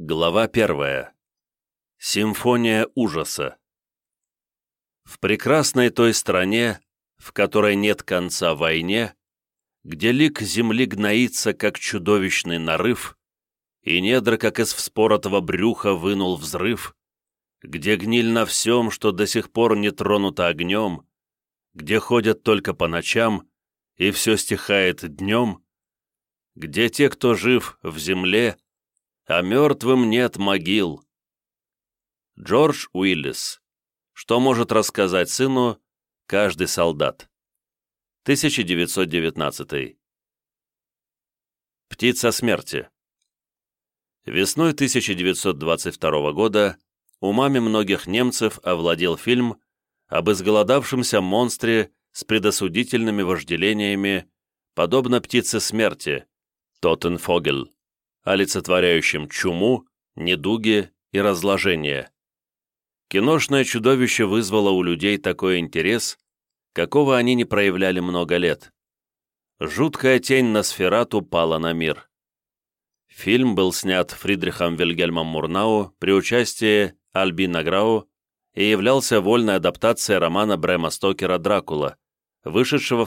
Глава 1. Симфония ужаса. В прекрасной той стране, в которой нет конца войне, где лик земли гноится, как чудовищный нарыв, и недра, как из вспоротого брюха, вынул взрыв, где гниль на всем, что до сих пор не тронуто огнем, где ходят только по ночам, и все стихает днем, где те, кто жив в земле, а мертвым нет могил. Джордж Уиллис. Что может рассказать сыну каждый солдат? 1919. Птица смерти. Весной 1922 года умами многих немцев овладел фильм об изголодавшемся монстре с предосудительными вожделениями, подобно птице смерти, Тотенфогель, олицетворяющим чуму, недуги и разложение. Киношное чудовище вызвало у людей такой интерес, какого они не проявляли много лет. Жуткая тень Носферату пала на мир. Фильм был снят Фридрихом Вильгельмом Мурнау при участии Альбина Грау и являлся вольной адаптацией романа Брэма Стокера «Дракула», вышедшего в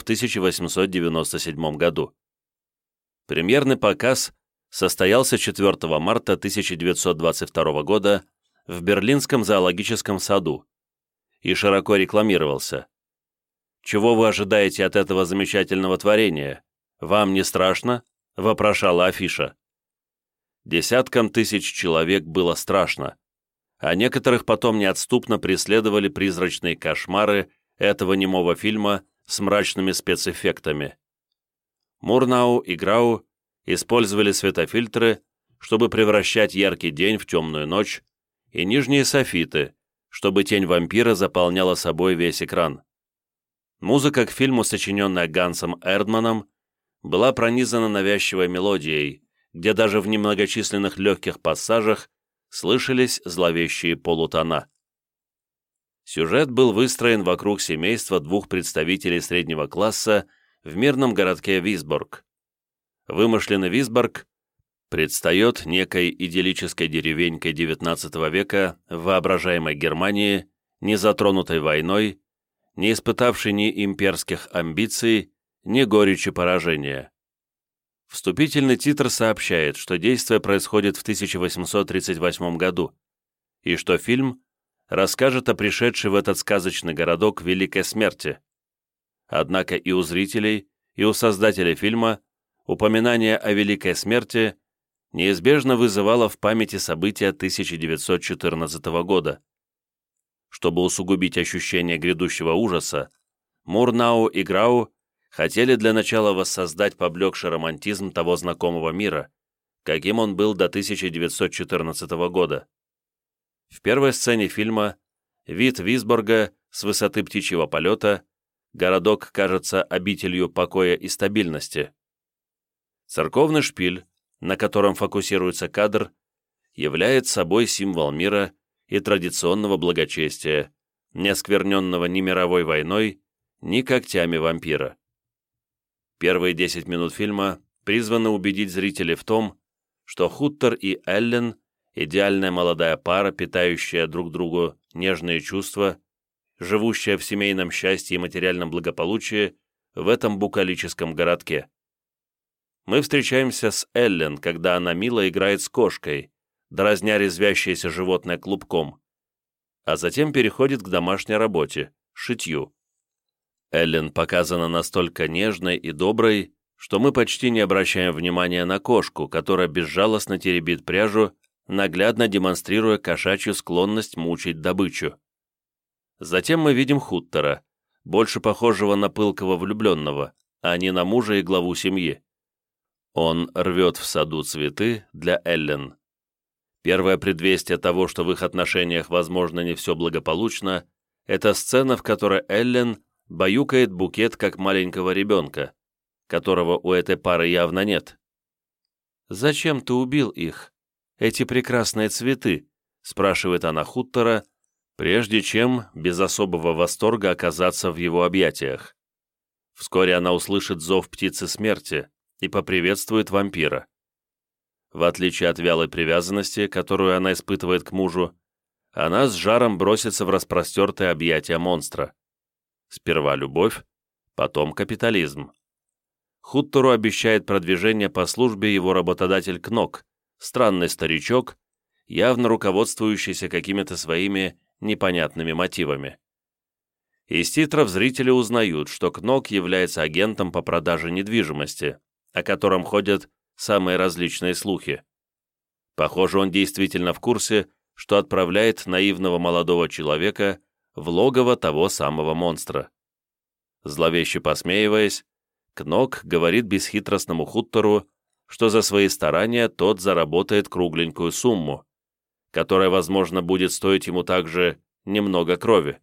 1897 году. Премьерный показ состоялся 4 марта 1922 года в Берлинском зоологическом саду и широко рекламировался. «Чего вы ожидаете от этого замечательного творения? Вам не страшно?» – вопрошала афиша. Десяткам тысяч человек было страшно, а некоторых потом неотступно преследовали призрачные кошмары этого немого фильма с мрачными спецэффектами. Мурнау и Грау использовали светофильтры, чтобы превращать яркий день в темную ночь, и нижние софиты, чтобы тень вампира заполняла собой весь экран. Музыка к фильму, сочиненная Гансом Эрдманом, была пронизана навязчивой мелодией, где даже в немногочисленных легких пассажах слышались зловещие полутона. Сюжет был выстроен вокруг семейства двух представителей среднего класса в мирном городке Висборг. Вымышленный Висборг предстает некой идиллической деревенькой XIX века в воображаемой Германии, не затронутой войной, не испытавшей ни имперских амбиций, ни горечи поражения. Вступительный титр сообщает, что действие происходит в 1838 году, и что фильм расскажет о пришедшей в этот сказочный городок Великой Смерти. Однако и у зрителей, и у создателей фильма упоминание о Великой Смерти неизбежно вызывало в памяти события 1914 года. Чтобы усугубить ощущение грядущего ужаса, Мурнау и Грау хотели для начала воссоздать поблекший романтизм того знакомого мира, каким он был до 1914 года. В первой сцене фильма вид Висборга с высоты птичьего полета, городок кажется обителью покоя и стабильности. Церковный шпиль, на котором фокусируется кадр, является собой символ мира и традиционного благочестия, не оскверненного ни мировой войной, ни когтями вампира. Первые 10 минут фильма призваны убедить зрителей в том, что Хуттер и Эллен – идеальная молодая пара, питающая друг другу нежные чувства, живущая в семейном счастье и материальном благополучии в этом букалическом городке. Мы встречаемся с Эллен, когда она мило играет с кошкой, дразня резвящееся животное клубком, а затем переходит к домашней работе – шитью. Эллен показана настолько нежной и доброй, что мы почти не обращаем внимания на кошку, которая безжалостно теребит пряжу, наглядно демонстрируя кошачью склонность мучить добычу. Затем мы видим Хуттера, больше похожего на пылкого влюбленного, а не на мужа и главу семьи. Он рвет в саду цветы для Эллен. Первое предвестие того, что в их отношениях, возможно, не все благополучно, это сцена, в которой Эллен баюкает букет, как маленького ребенка, которого у этой пары явно нет. «Зачем ты убил их? Эти прекрасные цветы?» — спрашивает она Хуттера, прежде чем без особого восторга оказаться в его объятиях. Вскоре она услышит зов птицы смерти и поприветствует вампира. в отличие от вялой привязанности, которую она испытывает к мужу, она с жаром бросится в распростертое объятия монстра. Сперва любовь, потом капитализм. Хуттору обещает продвижение по службе его работодатель Кнок, странный старичок, явно руководствующийся какими-то своими непонятными мотивами. Из титров зрители узнают, что Кнок является агентом по продаже недвижимости, о котором ходят самые различные слухи. Похоже, он действительно в курсе, что отправляет наивного молодого человека в логово того самого монстра. Зловеще посмеиваясь, Кнок говорит бесхитростному Хуттору, что за свои старания тот заработает кругленькую сумму, которая, возможно, будет стоить ему также немного крови.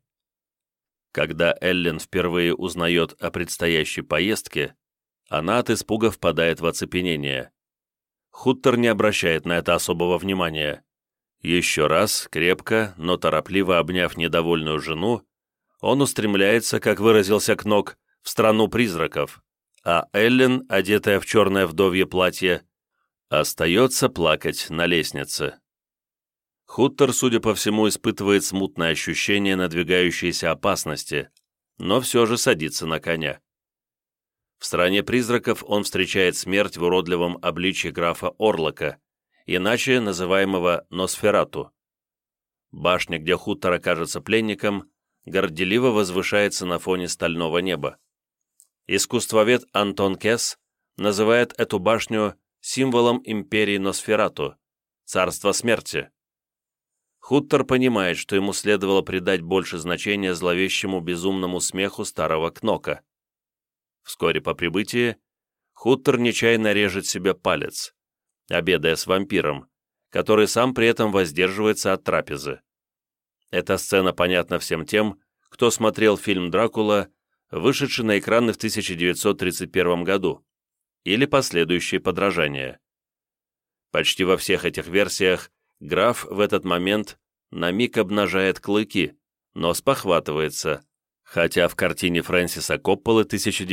Когда Эллен впервые узнает о предстоящей поездке, она от испуга впадает в оцепенение. Хуттер не обращает на это особого внимания. Еще раз, крепко, но торопливо обняв недовольную жену, он устремляется, как выразился Кнок, в страну призраков, а Эллен, одетая в черное вдовье платье, остается плакать на лестнице. Хуттер, судя по всему, испытывает смутное ощущение надвигающейся опасности, но все же садится на коня. В стране призраков он встречает смерть в уродливом обличье графа Орлока, иначе называемого Носферату. Башня, где Хуттер окажется пленником, горделиво возвышается на фоне стального неба. Искусствовед Антон Кесс называет эту башню символом империи Носферату, царства смерти. Хуттер понимает, что ему следовало придать больше значения зловещему безумному смеху старого Кнока. Вскоре по прибытии Хуттер нечаянно режет себе палец, обедая с вампиром, который сам при этом воздерживается от трапезы. Эта сцена понятна всем тем, кто смотрел фильм «Дракула», вышедший на экраны в 1931 году, или последующие подражания. Почти во всех этих версиях граф в этот момент на миг обнажает клыки, но спохватывается, хотя в картине Фрэнсиса Копполы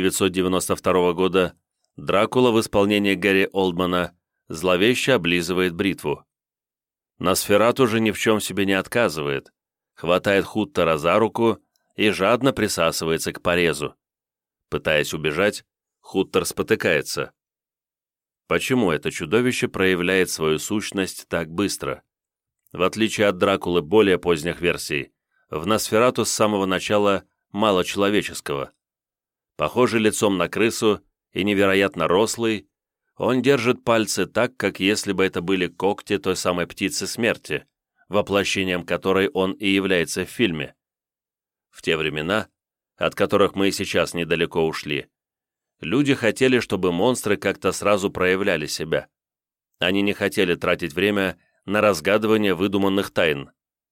1992 года Дракула в исполнении Гэри Олдмана зловеще облизывает бритву. Носферату же ни в чем себе не отказывает, хватает Хуттера за руку и жадно присасывается к порезу. Пытаясь убежать, Хуттер спотыкается. Почему это чудовище проявляет свою сущность так быстро? В отличие от Дракулы более поздних версий, в Носферату с самого начала мало человеческого. Похожий лицом на крысу и невероятно рослый, он держит пальцы так, как если бы это были когти той самой птицы смерти, воплощением которой он и является в фильме. В те времена, от которых мы и сейчас недалеко ушли, люди хотели, чтобы монстры как-то сразу проявляли себя. Они не хотели тратить время на разгадывание выдуманных тайн.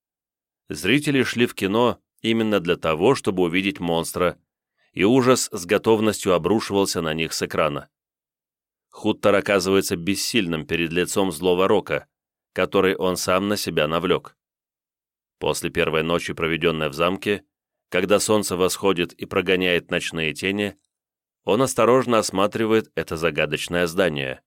Зрители шли в кино именно для того, чтобы увидеть монстра, и ужас с готовностью обрушивался на них с экрана. Хуттер оказывается бессильным перед лицом злого рока, который он сам на себя навлек. После первой ночи, проведенной в замке, когда солнце восходит и прогоняет ночные тени, он осторожно осматривает это загадочное здание.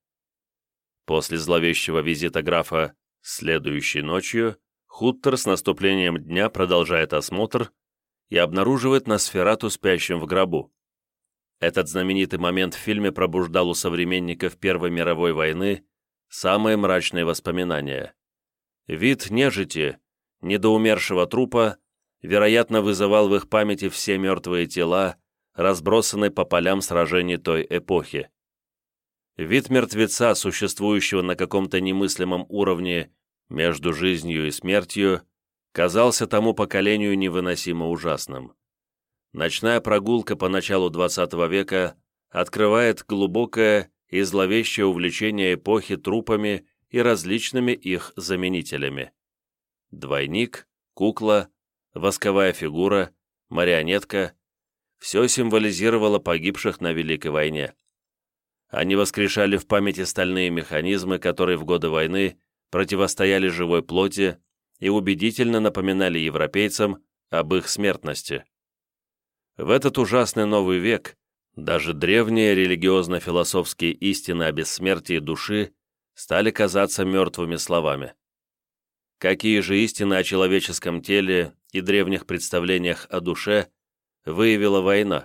После зловещего визита графа следующей ночью Хуттер с наступлением дня продолжает осмотр и обнаруживает Носферату спящим в гробу. Этот знаменитый момент в фильме пробуждал у современников Первой мировой войны самые мрачные воспоминания. Вид нежити, недоумершего трупа, вероятно, вызывал в их памяти все мертвые тела, разбросанные по полям сражений той эпохи. Вид мертвеца, существующего на каком-то немыслимом уровне между жизнью и смертью, казался тому поколению невыносимо ужасным. Ночная прогулка по началу XX века открывает глубокое и зловещее увлечение эпохи трупами и различными их заменителями. Двойник, кукла, восковая фигура, марионетка – все символизировало погибших на Великой войне. Они воскрешали в памяти стальные механизмы, которые в годы войны противостояли живой плоти и убедительно напоминали европейцам об их смертности. В этот ужасный новый век даже древние религиозно-философские истины о бессмертии души стали казаться мертвыми словами. Какие же истины о человеческом теле и древних представлениях о душе выявила война?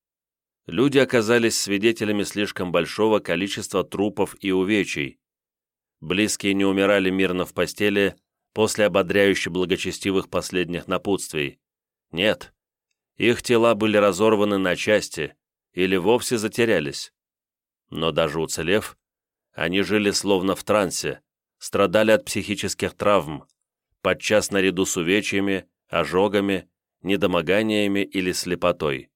Люди оказались свидетелями слишком большого количества трупов и увечий. Близкие не умирали мирно в постели после ободряюще благочестивых последних напутствий. Нет, их тела были разорваны на части или вовсе затерялись. Но даже уцелев, они жили словно в трансе, страдали от психических травм, подчас наряду с увечьями, ожогами, недомоганиями или слепотой.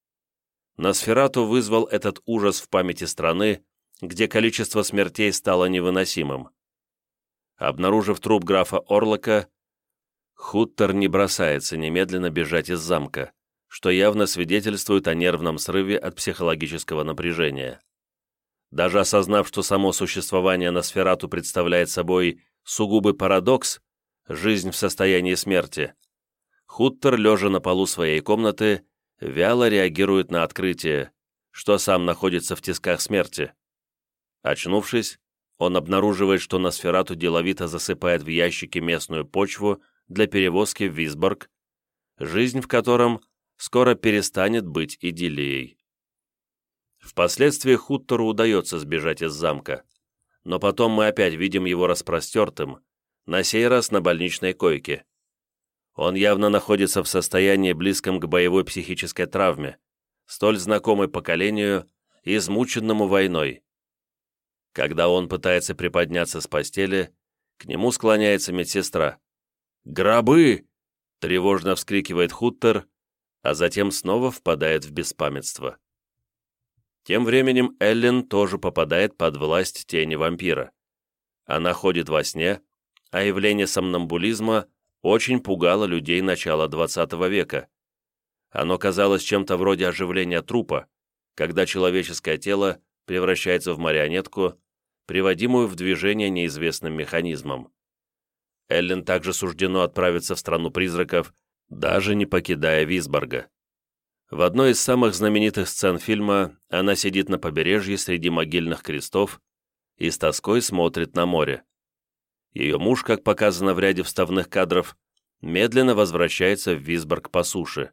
Носферату вызвал этот ужас в памяти страны, где количество смертей стало невыносимым. Обнаружив труп графа Орлока, Хуттер не бросается немедленно бежать из замка, что явно свидетельствует о нервном срыве от психологического напряжения. Даже осознав, что само существование Носферату представляет собой сугубый парадокс, жизнь в состоянии смерти, Хуттер, лежа на полу своей комнаты, вяло реагирует на открытие, что сам находится в тисках смерти. Очнувшись, он обнаруживает, что Носферату деловито засыпает в ящике местную почву для перевозки в Висборг, жизнь в котором скоро перестанет быть идиллией. Впоследствии Хуттеру удается сбежать из замка, но потом мы опять видим его распростертым, на сей раз на больничной койке. Он явно находится в состоянии, близком к боевой психической травме, столь знакомой поколению и измученному войной. Когда он пытается приподняться с постели, к нему склоняется медсестра. «Гробы!» — тревожно вскрикивает Хуттер, а затем снова впадает в беспамятство. Тем временем Эллен тоже попадает под власть тени вампира. Она ходит во сне, а явление сомнамбулизма очень пугало людей начала XX века. Оно казалось чем-то вроде оживления трупа, когда человеческое тело превращается в марионетку, приводимую в движение неизвестным механизмом. Эллен также суждено отправиться в страну призраков, даже не покидая Висборга. В одной из самых знаменитых сцен фильма она сидит на побережье среди могильных крестов и с тоской смотрит на море. Ее муж, как показано в ряде вставных кадров, медленно возвращается в Висборг по суше.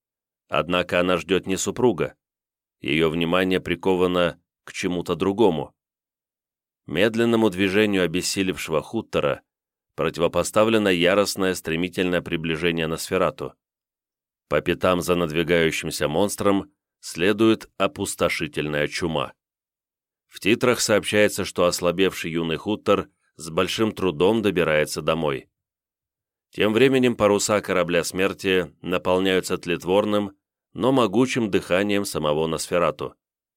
Однако она ждет не супруга. Ее внимание приковано к чему-то другому. Медленному движению обессилевшего Хуттера противопоставлено яростное стремительное приближение Носферату. По пятам за надвигающимся монстром следует опустошительная чума. В титрах сообщается, что ослабевший юный Хуттер с большим трудом добирается домой. Тем временем паруса корабля смерти наполняются тлетворным, но могучим дыханием самого Носферату.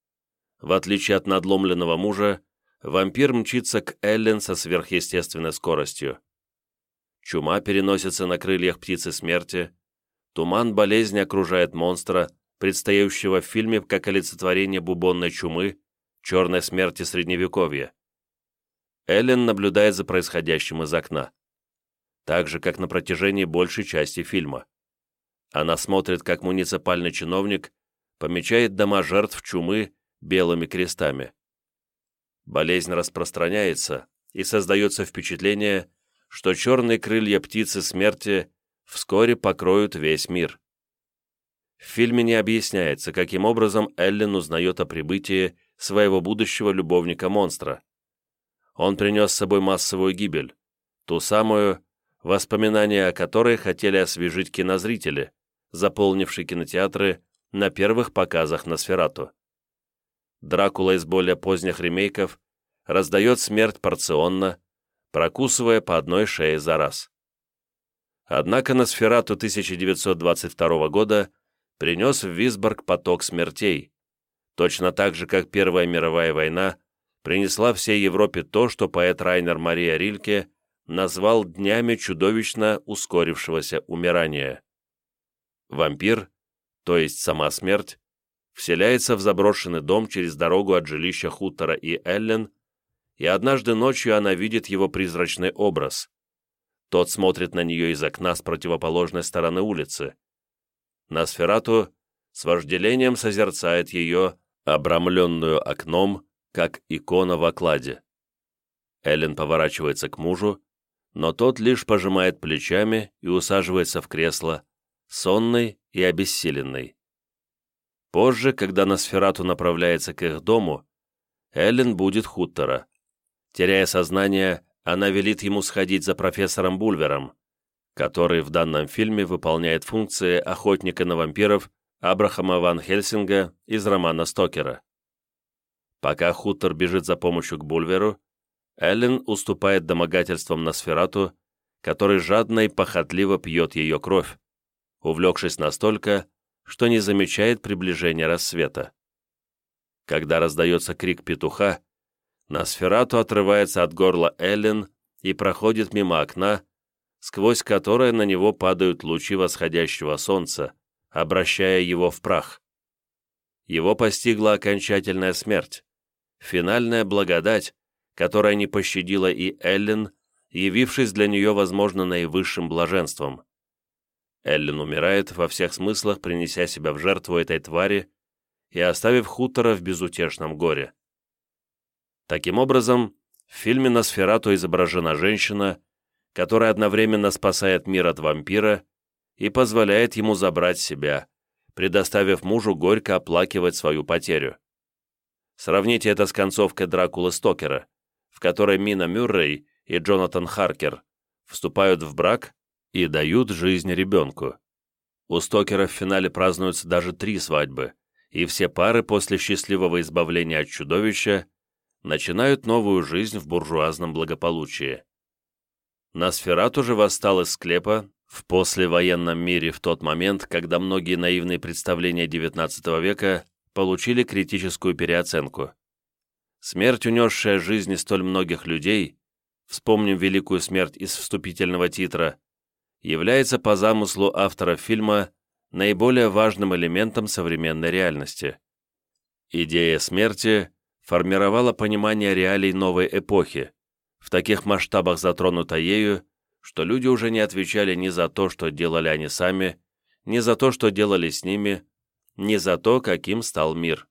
В отличие от надломленного мужа, вампир мчится к Эллен со сверхъестественной скоростью. Чума переносится на крыльях птицы смерти, туман болезни окружает монстра, предстающего в фильме как олицетворение бубонной чумы, черной смерти Средневековья. Эллен наблюдает за происходящим из окна, так же, как на протяжении большей части фильма. Она смотрит, как муниципальный чиновник помечает дома жертв чумы белыми крестами. Болезнь распространяется, и создается впечатление, что черные крылья птицы смерти вскоре покроют весь мир. В фильме не объясняется, каким образом Эллен узнает о прибытии своего будущего любовника-монстра. Он принес с собой массовую гибель, ту самую, воспоминания о которой хотели освежить кинозрители, заполнившие кинотеатры на первых показах Носферату. Дракула из более поздних ремейков раздает смерть порционно, прокусывая по одной шее за раз. Однако Носферату 1922 года принес в Висборг поток смертей, точно так же, как Первая мировая война принесла всей Европе то, что поэт Райнер Мария Рильке назвал днями чудовищно ускорившегося умирания. Вампир, то есть сама смерть, вселяется в заброшенный дом через дорогу от жилища Хуттера и Эллен, и однажды ночью она видит его призрачный образ. Тот смотрит на нее из окна с противоположной стороны улицы. Носферату с вожделением созерцает ее, обрамленную окном, как икона в окладе. Эллен поворачивается к мужу, но тот лишь пожимает плечами и усаживается в кресло, сонный и обессиленный. Позже, когда Носферату направляется к их дому, Эллен будит Хуттера. Теряя сознание, она велит ему сходить за профессором Бульвером, который в данном фильме выполняет функции охотника на вампиров Абрахама ван Хельсинга из романа Стокера. Пока Хуттер бежит за помощью к Бульверу, Эллен уступает домогательствам Носферату, который жадно и похотливо пьет ее кровь, увлекшись настолько, что не замечает приближения рассвета. Когда раздается крик петуха, Носферату отрывается от горла Эллен и проходит мимо окна, сквозь которое на него падают лучи восходящего солнца, обращая его в прах. Его постигла окончательная смерть, финальная благодать, которая не пощадила и Эллен, явившись для нее, возможно, наивысшим блаженством. Эллен умирает, во всех смыслах принеся себя в жертву этой твари и оставив Хуттера в безутешном горе. Таким образом, в фильме Носферату изображена женщина, которая одновременно спасает мир от вампира и позволяет ему забрать себя, предоставив мужу горько оплакивать свою потерю. Сравните это с концовкой Дракулы Стокера, в которой Мина Мюррей и Джонатан Харкер вступают в брак и дают жизнь ребенку. У Стокера в финале празднуются даже 3 свадьбы, и все пары после счастливого избавления от чудовища начинают новую жизнь в буржуазном благополучии. Носферату же восстал из склепа в послевоенном мире в тот момент, когда многие наивные представления XIX века получили критическую переоценку. Смерть, унесшая жизни столь многих людей, вспомним великую смерть из вступительного титра, является по замыслу автора фильма наиболее важным элементом современной реальности. Идея смерти формировала понимание реалий новой эпохи, в таких масштабах затронута ею, что люди уже не отвечали ни за то, что делали они сами, ни за то, что делали с ними, ни за то, каким стал мир.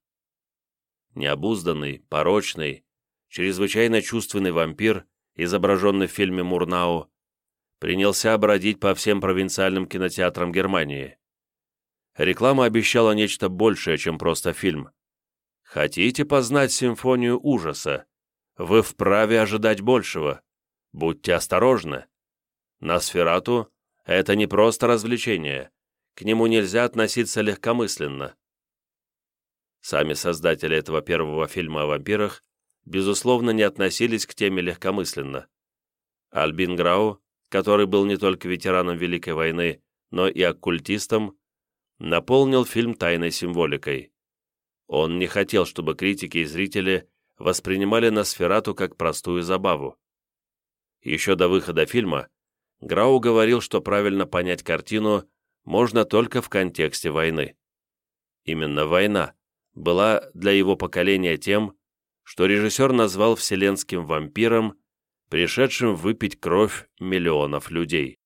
Необузданный, порочный, чрезвычайно чувственный вампир, изображенный в фильме «Мурнау», принялся бродить по всем провинциальным кинотеатрам Германии. Реклама обещала нечто большее, чем просто фильм. Хотите познать симфонию ужаса? Вы вправе ожидать большего. Будьте осторожны. Носферату — это не просто развлечение. К нему нельзя относиться легкомысленно. Сами создатели этого первого фильма о вампирах, безусловно, не относились к теме легкомысленно. Альбин Грау, который был не только ветераном Великой войны, но и оккультистом, наполнил фильм тайной символикой. Он не хотел, чтобы критики и зрители воспринимали Носферату как простую забаву. Еще до выхода фильма Грау говорил, что правильно понять картину можно только в контексте войны. Именно война была для его поколения тем, что режиссер назвал вселенским вампиром, пришедшим выпить кровь миллионов людей.